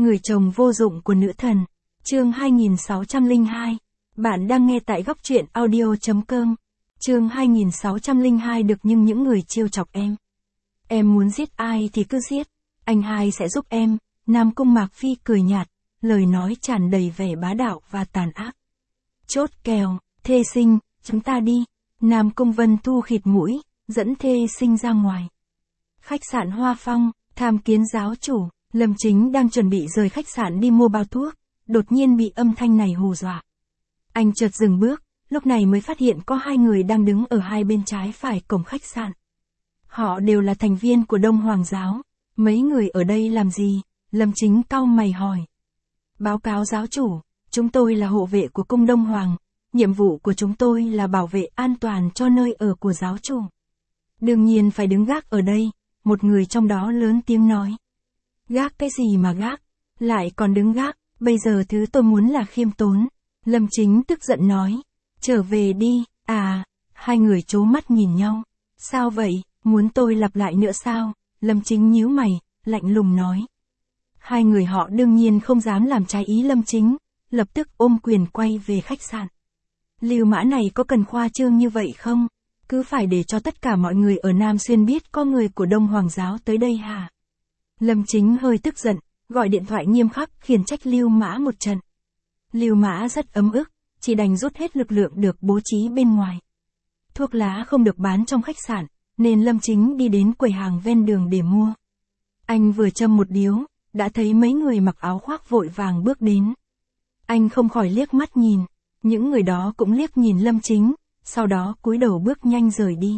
Người chồng vô dụng của nữ thần. Chương 2602. Bạn đang nghe tại góc truyện audio.com. Chương 2602 được nhưng những người trêu chọc em. Em muốn giết ai thì cứ giết, anh hai sẽ giúp em. Nam Cung Mạc Phi cười nhạt, lời nói tràn đầy vẻ bá đạo và tàn ác. Chốt kèo, thê sinh, chúng ta đi. Nam Cung Vân Thu khịt mũi, dẫn thê sinh ra ngoài. Khách sạn Hoa Phong, tham kiến giáo chủ. Lâm Chính đang chuẩn bị rời khách sạn đi mua bao thuốc, đột nhiên bị âm thanh này hù dọa. Anh chợt dừng bước, lúc này mới phát hiện có hai người đang đứng ở hai bên trái phải cổng khách sạn. Họ đều là thành viên của Đông Hoàng giáo. Mấy người ở đây làm gì? Lâm Chính cau mày hỏi. Báo cáo giáo chủ, chúng tôi là hộ vệ của cung Đông Hoàng. Nhiệm vụ của chúng tôi là bảo vệ an toàn cho nơi ở của giáo chủ. Đương nhiên phải đứng gác ở đây, một người trong đó lớn tiếng nói. Gác cái gì mà gác, lại còn đứng gác, bây giờ thứ tôi muốn là khiêm tốn. Lâm Chính tức giận nói, trở về đi, hai người trố mắt nhìn nhau. Sao vậy, muốn tôi lặp lại nữa sao? Lâm Chính nhíu mày, lạnh lùng nói. Hai người họ đương nhiên không dám làm trái ý Lâm Chính, lập tức ôm quyền quay về khách sạn. Lưu Mã này có cần khoa trương như vậy không? Cứ phải để cho tất cả mọi người ở Nam Xuyên biết có người của Đông Hoàng giáo tới đây hả? Lâm Chính hơi tức giận, gọi điện thoại nghiêm khắc khiển trách Lưu Mã một trận. Lưu Mã rất ấm ức, chỉ đành rút hết lực lượng được bố trí bên ngoài. Thuốc lá không được bán trong khách sạn, nên Lâm Chính đi đến quầy hàng ven đường để mua. Anh vừa châm một điếu, đã thấy mấy người mặc áo khoác vội vàng bước đến. Anh không khỏi liếc mắt nhìn, những người đó cũng liếc nhìn Lâm Chính, sau đó cúi đầu bước nhanh rời đi.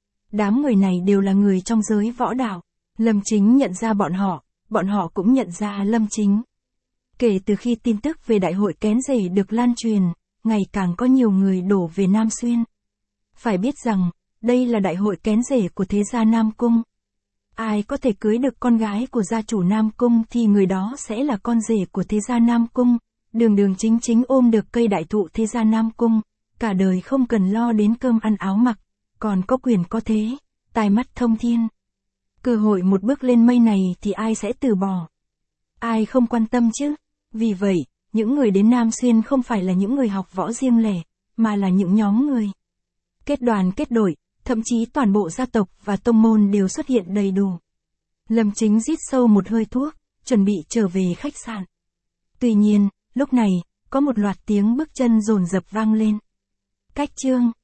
Đám người này đều là người trong giới võ đạo. Lâm Chính nhận ra bọn họ cũng nhận ra Lâm Chính. Kể từ khi tin tức về đại hội kén rể được lan truyền, ngày càng có nhiều người đổ về Nam Xuyên. Phải biết rằng, đây là đại hội kén rể của thế gia Nam Cung. Ai có thể cưới được con gái của gia chủ Nam Cung thì người đó sẽ là con rể của thế gia Nam Cung, đường chính chính ôm được cây đại thụ thế gia Nam Cung, cả đời không cần lo đến cơm ăn áo mặc, còn có quyền có thế, tai mắt thông thiên. Cơ hội một bước lên mây này thì ai sẽ từ bỏ? Ai không quan tâm chứ? Vì vậy, những người đến Nam Xuyên không phải là những người học võ riêng lẻ, mà là những nhóm người kết đoàn kết đội, thậm chí toàn bộ gia tộc và tông môn đều xuất hiện đầy đủ. Lâm Chính rít sâu một hơi thuốc, chuẩn bị trở về khách sạn. Tuy nhiên, lúc này, có một loạt tiếng bước chân dồn dập vang lên. Cách chương